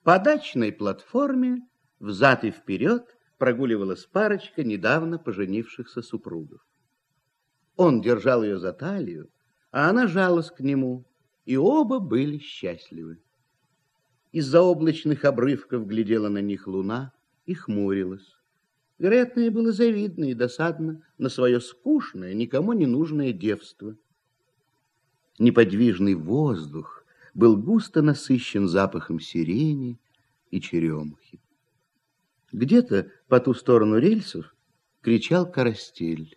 По дачной платформе взад и вперед прогуливалась парочка недавно поженившихся супругов. Он держал ее за талию, а она жалась к нему, и оба были счастливы. Из-за облачных обрывков глядела на них луна и хмурилась. Вероятно, ей было завидно и досадно на свое скучное, никому не нужное девство. Неподвижный воздух был густо насыщен запахом сирени и черемухи. Где-то по ту сторону рельсов кричал карастель.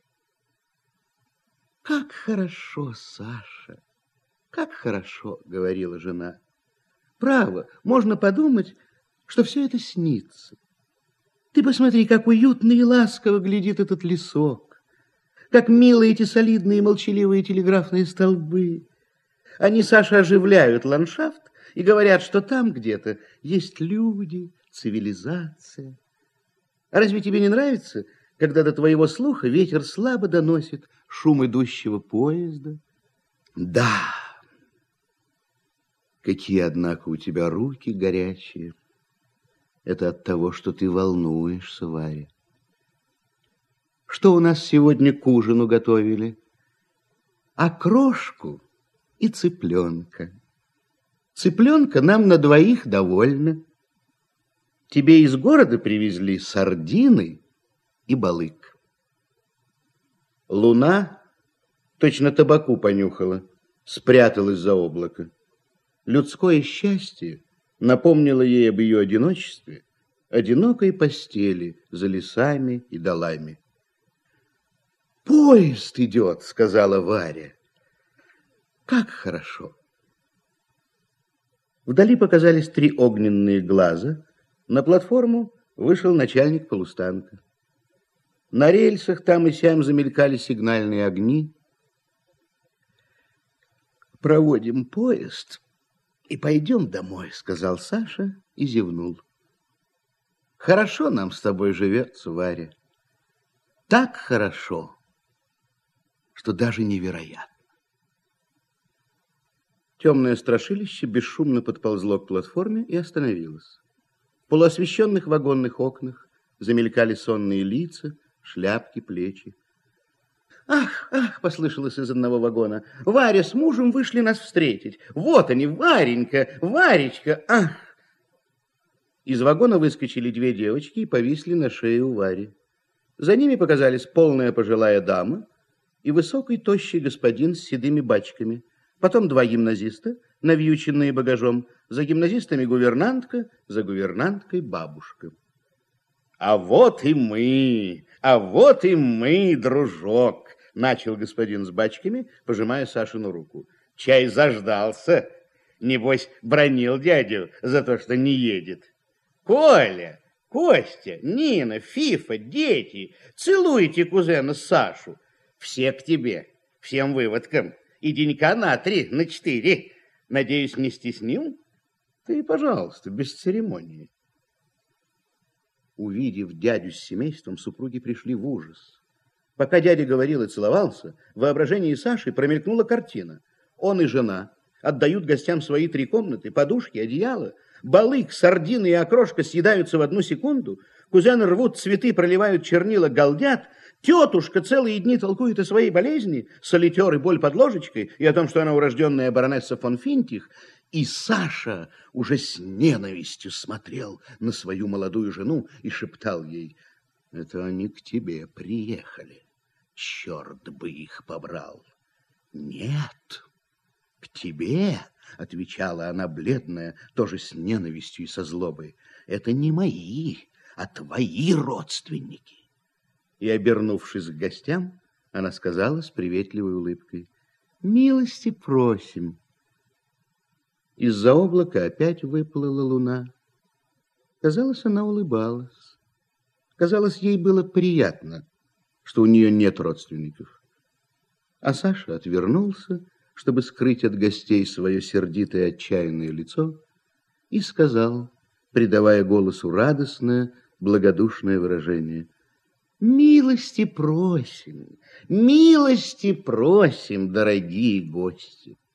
«Как хорошо, Саша, как хорошо!» — говорила жена. «Право, можно подумать, что все это снится. Ты посмотри, как уютно и ласково глядит этот лесок, как милы эти солидные молчаливые телеграфные столбы. Они, Саша, оживляют ландшафт и говорят, что там где-то есть люди, цивилизация. А разве тебе не нравится, когда до твоего слуха ветер слабо доносит шум идущего поезда? Да, какие, однако, у тебя руки горячие. Это от того, что ты волнуешься, Варя. Что у нас сегодня к ужину готовили? Окрошку и цыпленка. Цыпленка нам на двоих довольно. Тебе из города привезли сардины и балык. Луна, точно табаку понюхала, спряталась за облако. Людское счастье напомнило ей об ее одиночестве, одинокой постели за лесами и долами. «Поезд идет», — сказала Варя. «Как хорошо!» Вдали показались 3 огненные глаза. На платформу вышел начальник полустанка. На рельсах там и сям замелькали сигнальные огни. «Проводим поезд и пойдем домой», — сказал Саша и зевнул. «Хорошо нам с тобой живется, Варя. Так хорошо, что даже невероятно». Темное страшилище бесшумно подползло к платформе и остановилось. В полуосвещенных вагонных окнах замелькали сонные лица, шляпки, плечи. «Ах, ах!» — послышалось из одного вагона. «Варя с мужем вышли нас встретить. Вот они, Варенька, Варечка, ах!» Из вагона выскочили 2 девочки и повисли на шее у Вари. За ними показались полная пожилая дама и высокий тощий господин с седыми бачками. Потом 2 гимназиста, навьюченные багажом. За гимназистами гувернантка, за гувернанткой бабушка. «А вот и мы, дружок!» — начал господин с бачками, пожимая Сашину руку. «Чай заждался. Небось, бранил дядю за то, что не едет. Коля, Костя, Нина, Фифа, дети, целуйте кузена Сашу. Все к тебе, всем выводкам. И денька на 3, на 4. Надеюсь, не стеснил? Ты, пожалуйста, без церемонии». Увидев дядю с семейством, супруги пришли в ужас. Пока дядя говорил и целовался, в воображении Саши промелькнула картина. Он и жена отдают гостям свои 3 комнаты, подушки, одеяло. Балык, сардины и окрошка съедаются в 1 секунду. Кузены рвут цветы, проливают чернила, галдят. Тетушка целые дни толкует о своей болезни, солитер и боль под ложечкой, и о том, что она урожденная баронесса фон Финтих. И Саша уже с ненавистью смотрел на свою молодую жену и шептал ей: «Это они к тебе приехали. Черт бы их побрал!» «Нет, к тебе», — отвечала она бледная, тоже с ненавистью и со злобой. «Это не мои, а твои родственники». И, обернувшись к гостям, она сказала с приветливой улыбкой: «Милости просим». Из-за облака опять выплыла луна. Казалось, она улыбалась. Казалось, ей было приятно, что у нее нет родственников. А Саша отвернулся, чтобы скрыть от гостей свое сердитое отчаянное лицо, и сказал, придавая голосу радостное, благодушное выражение: милости просим, дорогие гости».